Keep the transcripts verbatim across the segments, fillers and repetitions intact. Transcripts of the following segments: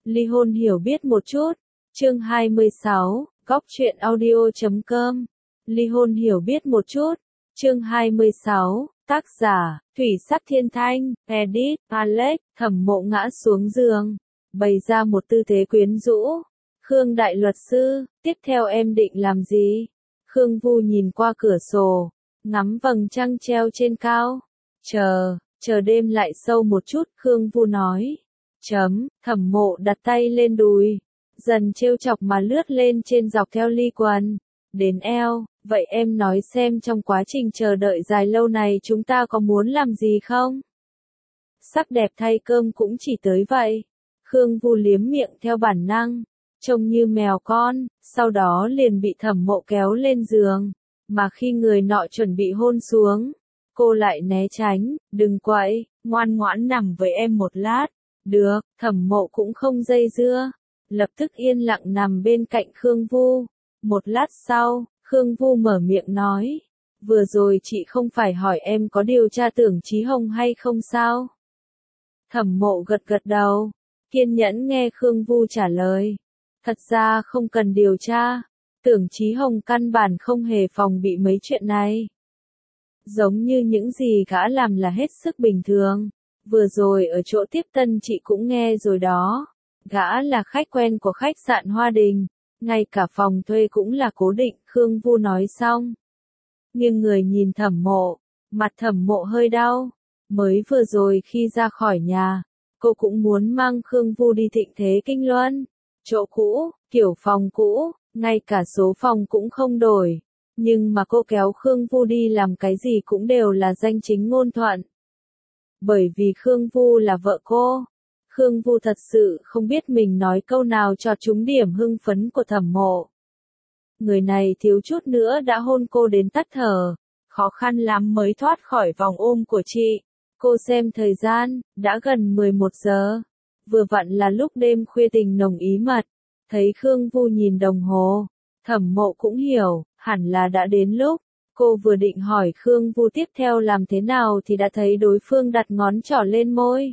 Ly hôn hiểu biết một chút. Chương hai mươi sáu, góc truyện audio chấm com. Ly hôn hiểu biết một chút. Chương hai mươi sáu, tác giả, Thủy Sắc Thiên Thanh, edit, Alex, Thẩm Mộ ngã xuống giường, bày ra một tư thế quyến rũ. Khương đại luật sư, tiếp theo em định làm gì? Khương Vu nhìn qua cửa sổ, ngắm vầng trăng treo trên cao. Chờ, chờ đêm lại sâu một chút, Khương Vu nói. Chấm, Thẩm Mộ đặt tay lên đùi, dần trêu chọc mà lướt lên trên dọc theo ly quần, đến eo. Vậy em nói xem trong quá trình chờ đợi dài lâu này chúng ta có muốn làm gì không? Sắc đẹp thay cơm cũng chỉ tới vậy. Khương Vu liếm miệng theo bản năng, trông như mèo con, sau đó liền bị Thẩm Mộ kéo lên giường, mà khi người nọ chuẩn bị hôn xuống, cô lại né tránh, đừng quậy, ngoan ngoãn nằm với em một lát. Được, Thẩm Mộ cũng không dây dưa, lập tức yên lặng nằm bên cạnh Khương Vu. Một lát sau, Khương Vu mở miệng nói, vừa rồi chị không phải hỏi em có điều tra Tưởng Chí Hồng hay không sao? Thẩm Mộ gật gật đầu, kiên nhẫn nghe Khương Vu trả lời. Thật ra không cần điều tra, Tưởng Chí Hồng căn bản không hề phòng bị mấy chuyện này. Giống như những gì gã làm là hết sức bình thường, vừa rồi ở chỗ tiếp tân chị cũng nghe rồi đó. Gã là khách quen của khách sạn Hoa Đình, ngay cả phòng thuê cũng là cố định, Khương Vu nói xong. Nhưng người nhìn Thẩm Mộ, mặt Thẩm Mộ hơi đau. Mới vừa rồi khi ra khỏi nhà, cô cũng muốn mang Khương Vu đi Thịnh Thế Kinh Luân. Chỗ cũ, kiểu phòng cũ, ngay cả số phòng cũng không đổi. Nhưng mà cô kéo Khương Vu đi làm cái gì cũng đều là danh chính ngôn thuận. Bởi vì Khương Vu là vợ cô. Khương Vu thật sự không biết mình nói câu nào cho trúng điểm hưng phấn của Thẩm Mộ. Người này thiếu chút nữa đã hôn cô đến tắt thở, khó khăn lắm mới thoát khỏi vòng ôm của chị. Cô xem thời gian, đã gần mười một giờ. Vừa vặn là lúc đêm khuya tình nồng ý mật. Thấy Khương Vu nhìn đồng hồ, Thẩm Mộ cũng hiểu, hẳn là đã đến lúc. Cô vừa định hỏi Khương Vu tiếp theo làm thế nào thì đã thấy đối phương đặt ngón trỏ lên môi.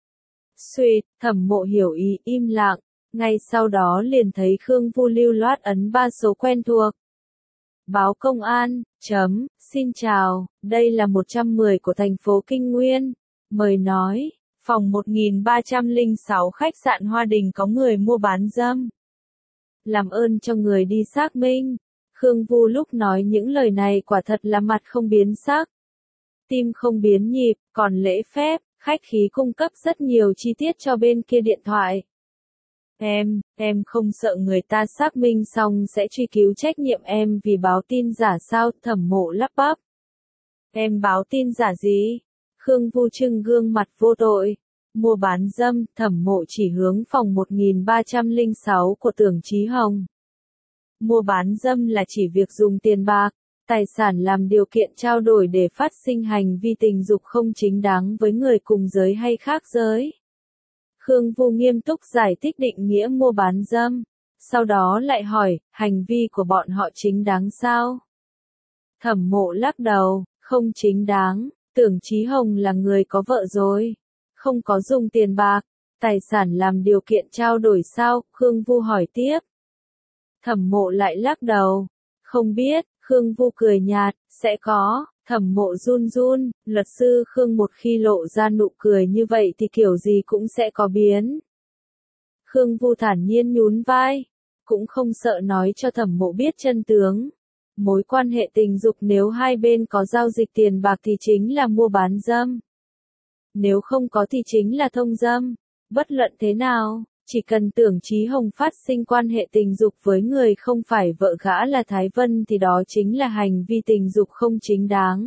Xuyệt, Thẩm Mộ hiểu ý, im lặng, ngay sau đó liền thấy Khương Vu lưu loát ấn ba số quen thuộc. Báo công an, chấm, xin chào, đây là một trăm mười của thành phố Kinh Nguyên. Mời nói, phòng một nghìn ba trăm lẻ sáu khách sạn Hoa Đình có người mua bán dâm. Làm ơn cho người đi xác minh. Khương Vu lúc nói những lời này quả thật là mặt không biến sắc, tim không biến nhịp, còn lễ phép, khách khí cung cấp rất nhiều chi tiết cho bên kia điện thoại. Em, em không sợ người ta xác minh xong sẽ truy cứu trách nhiệm em vì báo tin giả sao? Thẩm Mộ lắp bắp. Em báo tin giả gì? Khương Vu trưng gương mặt vô tội. Mua bán dâm, Thẩm Mộ chỉ hướng phòng một nghìn ba trăm lẻ sáu của Tưởng Chí Hồng. Mua bán dâm là chỉ việc dùng tiền bạc, tài sản làm điều kiện trao đổi để phát sinh hành vi tình dục không chính đáng với người cùng giới hay khác giới. Khương Vu nghiêm túc giải thích định nghĩa mua bán dâm, sau đó lại hỏi, hành vi của bọn họ chính đáng sao? Thẩm Mộ lắc đầu, không chính đáng, Tưởng Chí Hồng là người có vợ rồi, không có dùng tiền bạc, tài sản làm điều kiện trao đổi sao? Khương Vu hỏi tiếp. Thẩm Mộ lại lắc đầu, không biết. Khương Vu cười nhạt, sẽ có. Thẩm Mộ run run, luật sư Khương một khi lộ ra nụ cười như vậy thì kiểu gì cũng sẽ có biến. Khương Vu thản nhiên nhún vai, cũng không sợ nói cho Thẩm Mộ biết chân tướng. Mối quan hệ tình dục nếu hai bên có giao dịch tiền bạc thì chính là mua bán dâm. Nếu không có thì chính là thông dâm. Bất luận thế nào, chỉ cần Tưởng Chí Hồng phát sinh quan hệ tình dục với người không phải vợ gã là Thái Vân thì đó chính là hành vi tình dục không chính đáng.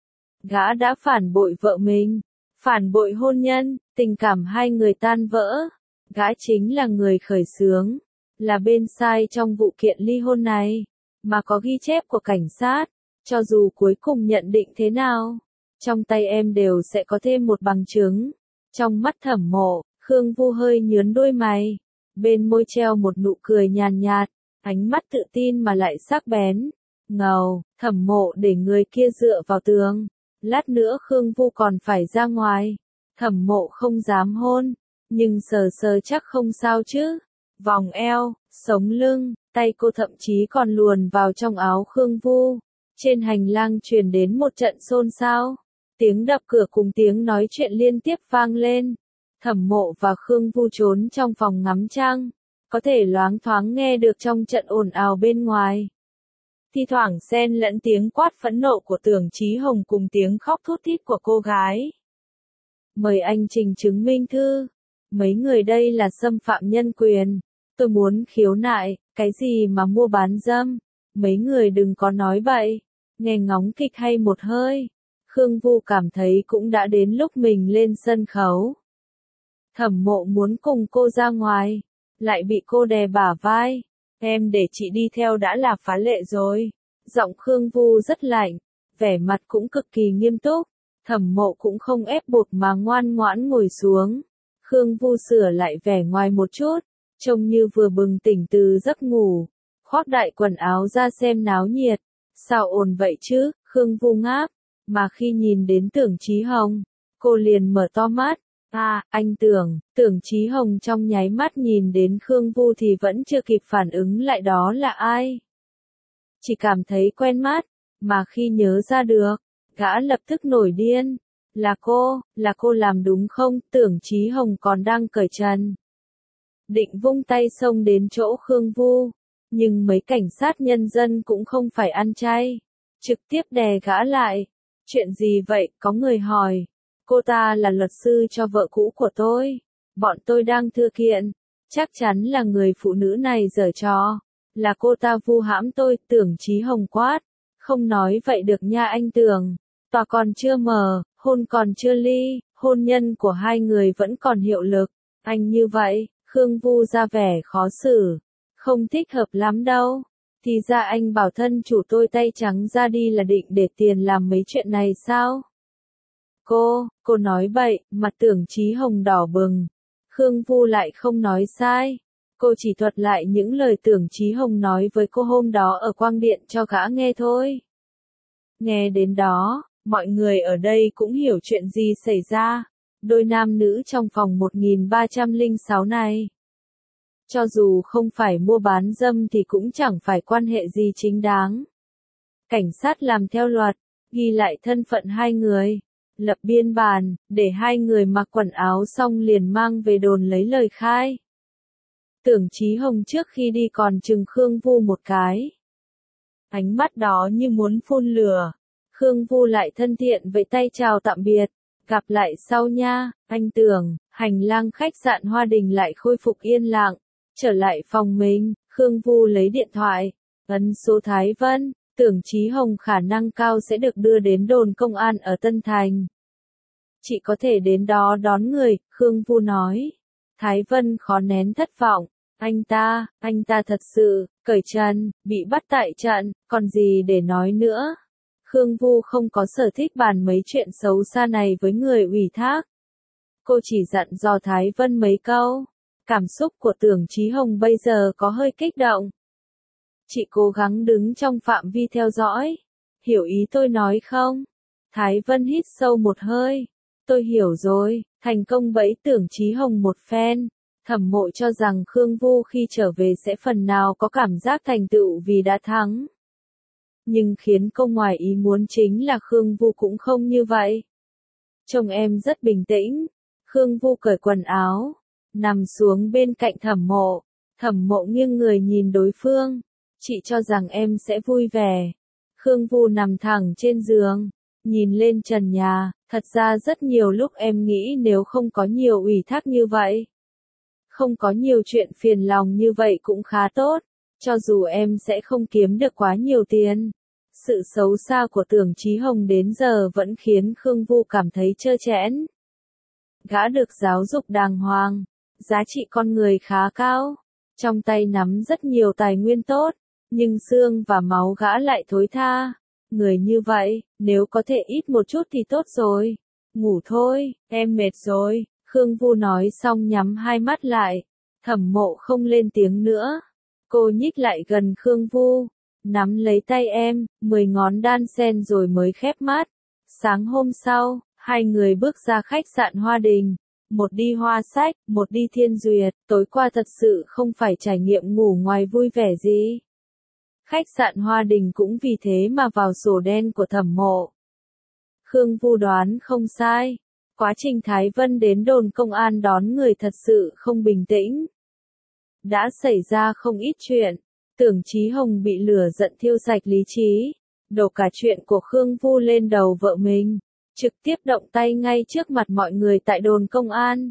Gã đã phản bội vợ mình, phản bội hôn nhân, tình cảm hai người tan vỡ. Gã chính là người khởi xướng, là bên sai trong vụ kiện ly hôn này, mà có ghi chép của cảnh sát. Cho dù cuối cùng nhận định thế nào, trong tay em đều sẽ có thêm một bằng chứng. Trong mắt Thẩm Mộ, Khương Vu hơi nhướng đôi mày, bên môi treo một nụ cười nhàn nhạt, ánh mắt tự tin mà lại sắc bén. Ngầu, Thẩm Mộ để người kia dựa vào tường, lát nữa Khương Vu còn phải ra ngoài. Thẩm Mộ không dám hôn, Nhưng sờ sờ chắc không sao chứ. Vòng eo, sống lưng, tay cô thậm chí còn luồn vào trong áo Khương Vu. Trên hành lang truyền đến một trận xôn xao. Tiếng đập cửa cùng tiếng nói chuyện liên tiếp vang lên. Thẩm Mộ và Khương Vu trốn trong phòng ngắm trăng. Có thể loáng thoáng nghe được trong trận ồn ào bên ngoài. Thi thoảng xen lẫn tiếng quát phẫn nộ của Tưởng Chí Hồng cùng tiếng khóc thút thít của cô gái. Mời anh trình chứng minh thư. Mấy người đây là xâm phạm nhân quyền. Tôi muốn khiếu nại, cái gì mà mua bán dâm. Mấy người đừng có nói bậy. Nghe ngóng kịch hay một hơi. Khương Vu cảm thấy cũng đã đến lúc mình lên sân khấu. Thẩm Mộ muốn cùng cô ra ngoài. Lại bị cô đè bả vai. Em để chị đi theo đã là phá lệ rồi. Giọng Khương Vu rất lạnh. Vẻ mặt cũng cực kỳ nghiêm túc. Thẩm Mộ cũng không ép buộc mà ngoan ngoãn ngồi xuống. Khương Vu sửa lại vẻ ngoài một chút. Trông như vừa bừng tỉnh từ giấc ngủ. Khoác đại quần áo ra xem náo nhiệt. Sao ồn vậy chứ, Khương Vu ngáp. Mà khi nhìn đến Tưởng Chí Hồng, cô liền mở to mắt. À, anh Tưởng, Tưởng Chí Hồng trong nháy mắt nhìn đến Khương Vu thì vẫn chưa kịp phản ứng lại đó là ai. Chỉ cảm thấy quen mắt, mà khi nhớ ra được, gã lập tức nổi điên. Là cô, là cô làm đúng không? Tưởng Chí Hồng còn đang cởi trần. Định vung tay xông đến chỗ Khương Vu, nhưng mấy cảnh sát nhân dân cũng không phải ăn chay. Trực tiếp đè gã lại. Chuyện gì vậy? Có người hỏi. Cô ta là luật sư cho vợ cũ của tôi. Bọn tôi đang thư kiện. Chắc chắn là người phụ nữ này giở trò. Là cô ta vu hãm tôi. Tưởng Chí Hồng quát. Không nói vậy được nha anh Tưởng. Tòa còn chưa mở, hôn còn chưa ly, hôn nhân của hai người vẫn còn hiệu lực. Anh như vậy, Khương Vu ra vẻ khó xử. Không thích hợp lắm đâu. Thì ra anh bảo thân chủ tôi tay trắng ra đi là định để tiền làm mấy chuyện này sao? Cô, cô nói bậy, mặt Tưởng Chí Hồng đỏ bừng. Khương Vu lại không nói sai. Cô chỉ thuật lại những lời Tưởng Chí Hồng nói với cô hôm đó ở quang điện cho gã nghe thôi. Nghe đến đó, mọi người ở đây cũng hiểu chuyện gì xảy ra. Đôi nam nữ trong phòng một nghìn ba trăm lẻ sáu này. Cho dù không phải mua bán dâm thì cũng chẳng phải quan hệ gì chính đáng. Cảnh sát làm theo luật, ghi lại thân phận hai người, lập biên bản, để hai người mặc quần áo xong liền mang về đồn lấy lời khai. Tưởng Chí Hồng trước khi đi còn chừng Khương Vu một cái. Ánh mắt đó như muốn phun lửa. Khương Vu lại thân thiện với tay chào tạm biệt. Gặp lại sau nha, anh Tưởng. Hành lang khách sạn Hoa Đình lại khôi phục yên lặng. Trở lại phòng mình, Khương Vu lấy điện thoại. Ấn số Thái Vân. Tưởng Chí Hồng khả năng cao sẽ được đưa đến đồn công an ở Tân Thành. Chị có thể đến đó đón người, Khương Vu nói. Thái Vân khó nén thất vọng. Anh ta, anh ta thật sự, cởi trần, bị bắt tại trận, còn gì để nói nữa. Khương Vu không có sở thích bàn mấy chuyện xấu xa này với người ủy thác. Cô chỉ dặn dò Thái Vân mấy câu. Cảm xúc của Tưởng Chí Hồng bây giờ có hơi kích động. Chị cố gắng đứng trong phạm vi theo dõi. Hiểu ý tôi nói không? Thái Vân hít sâu một hơi. Tôi hiểu rồi, thành công bẫy Tưởng Chí Hồng một phen. Thẩm Mộ cho rằng Khương Vu khi trở về sẽ phần nào có cảm giác thành tựu vì đã thắng. Nhưng khiến cô ngoài ý muốn chính là Khương Vu cũng không như vậy. Trông em rất bình tĩnh. Khương Vu cởi quần áo, nằm xuống bên cạnh Thẩm Mộ. Thẩm Mộ nghiêng người nhìn đối phương. Chị cho rằng em sẽ vui vẻ. Khương Vu nằm thẳng trên giường, nhìn lên trần nhà. Thật ra rất nhiều lúc em nghĩ nếu không có nhiều ủy thác như vậy, không có nhiều chuyện phiền lòng như vậy cũng khá tốt. Cho dù em sẽ không kiếm được quá nhiều tiền. Sự xấu xa của Tưởng Chí Hồng đến giờ vẫn khiến Khương Vu cảm thấy trơ trẽn. Gã được giáo dục đàng hoàng, giá trị con người khá cao, trong tay nắm rất nhiều tài nguyên tốt, nhưng xương và máu gã lại thối tha. Người như vậy, nếu có thể ít một chút thì tốt rồi. Ngủ thôi, em mệt rồi. Khương Vu nói xong nhắm hai mắt lại. Thẩm Mộ không lên tiếng nữa. Cô nhích lại gần Khương Vu, nắm lấy tay em, mười ngón đan sen rồi mới khép mắt. Sáng hôm sau, hai người bước ra khách sạn Hoa Đình. một đi Hoa Sách, một đi Thiên Duyệt, tối qua thật sự không phải trải nghiệm ngủ ngoài vui vẻ gì. Khách sạn Hoa Đình cũng vì thế mà vào sổ đen của Thẩm Mộ. Khương Vu đoán không sai. Quá trình Thái Vân đến đồn công an đón người thật sự không bình tĩnh. Đã xảy ra không ít chuyện. Tưởng Chí Hồng bị lửa giận thiêu sạch lý trí. Đổ cả chuyện của Khương Vu lên đầu vợ mình. Trực tiếp động tay ngay trước mặt mọi người tại đồn công an.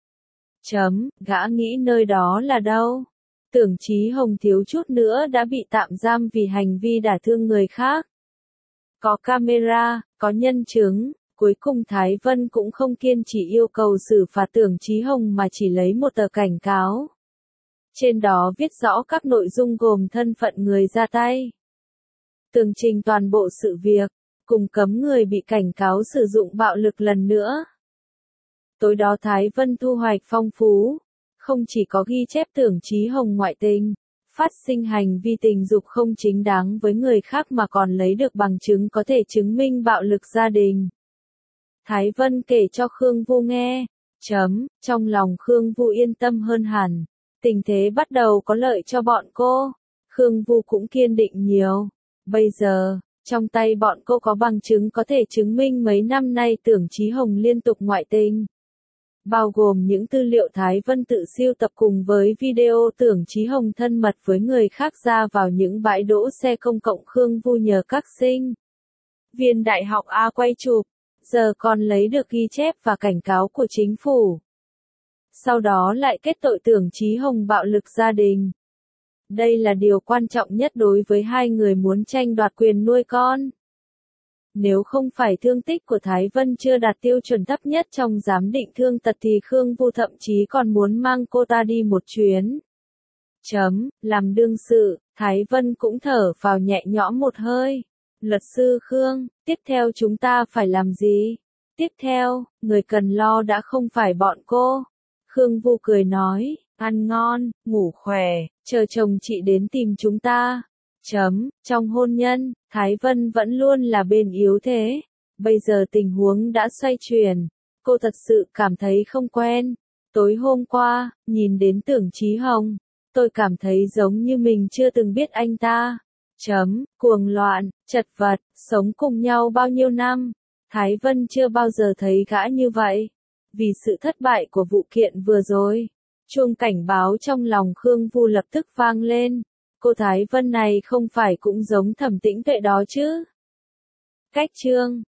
Chấm, gã nghĩ nơi đó là đâu? Tưởng Chí Hồng thiếu chút nữa đã bị tạm giam vì hành vi đả thương người khác. Có camera, có nhân chứng, cuối cùng Thái Vân cũng không kiên trì yêu cầu xử phạt Tưởng Chí Hồng mà chỉ lấy một tờ cảnh cáo. Trên đó viết rõ các nội dung gồm thân phận người ra tay, tường trình toàn bộ sự việc, cùng cấm người bị cảnh cáo sử dụng bạo lực lần nữa. Tối đó Thái Vân thu hoạch phong phú, không chỉ có ghi chép Tưởng Chí Hồng ngoại tình, phát sinh hành vi tình dục không chính đáng với người khác mà còn lấy được bằng chứng có thể chứng minh bạo lực gia đình. Thái Vân kể cho Khương Vu nghe, chấm, trong lòng Khương Vu yên tâm hơn hẳn, tình thế bắt đầu có lợi cho bọn cô. Khương Vu cũng kiên định nhiều, bây giờ, trong tay bọn cô có bằng chứng có thể chứng minh mấy năm nay Tưởng Chí Hồng liên tục ngoại tình. Bao gồm những tư liệu Thái Vân tự siêu tập cùng với video Tưởng Chí Hồng thân mật với người khác ra vào những bãi đỗ xe công cộng. Khương Vu nhờ các sinh viên đại học A quay chụp, giờ còn lấy được ghi chép và cảnh cáo của chính phủ. Sau đó lại kết tội Tưởng Chí Hồng bạo lực gia đình. Đây là điều quan trọng nhất đối với hai người muốn tranh đoạt quyền nuôi con. Nếu không phải thương tích của Thái Vân chưa đạt tiêu chuẩn thấp nhất trong giám định thương tật thì Khương Vu thậm chí còn muốn mang cô ta đi một chuyến. Chấm, làm đương sự, Thái Vân cũng thở vào nhẹ nhõm một hơi. Luật sư Khương, tiếp theo chúng ta phải làm gì? Tiếp theo, người cần lo đã không phải bọn cô. Khương Vu cười nói, ăn ngon, ngủ khỏe, chờ chồng chị đến tìm chúng ta. Chấm, trong hôn nhân, Thái Vân vẫn luôn là bên yếu thế. Bây giờ tình huống đã xoay chuyển. Cô thật sự cảm thấy không quen. Tối hôm qua, nhìn đến Tưởng Chí Hồng, tôi cảm thấy giống như mình chưa từng biết anh ta. Chấm, cuồng loạn, chật vật, sống cùng nhau bao nhiêu năm. Thái Vân chưa bao giờ thấy gã như vậy. Vì sự thất bại của vụ kiện vừa rồi, chuông cảnh báo trong lòng Khương Vu lập tức vang lên. Cô Thái Vân này không phải cũng giống Thẩm Tĩnh Tuệ đó chứ? Cách chương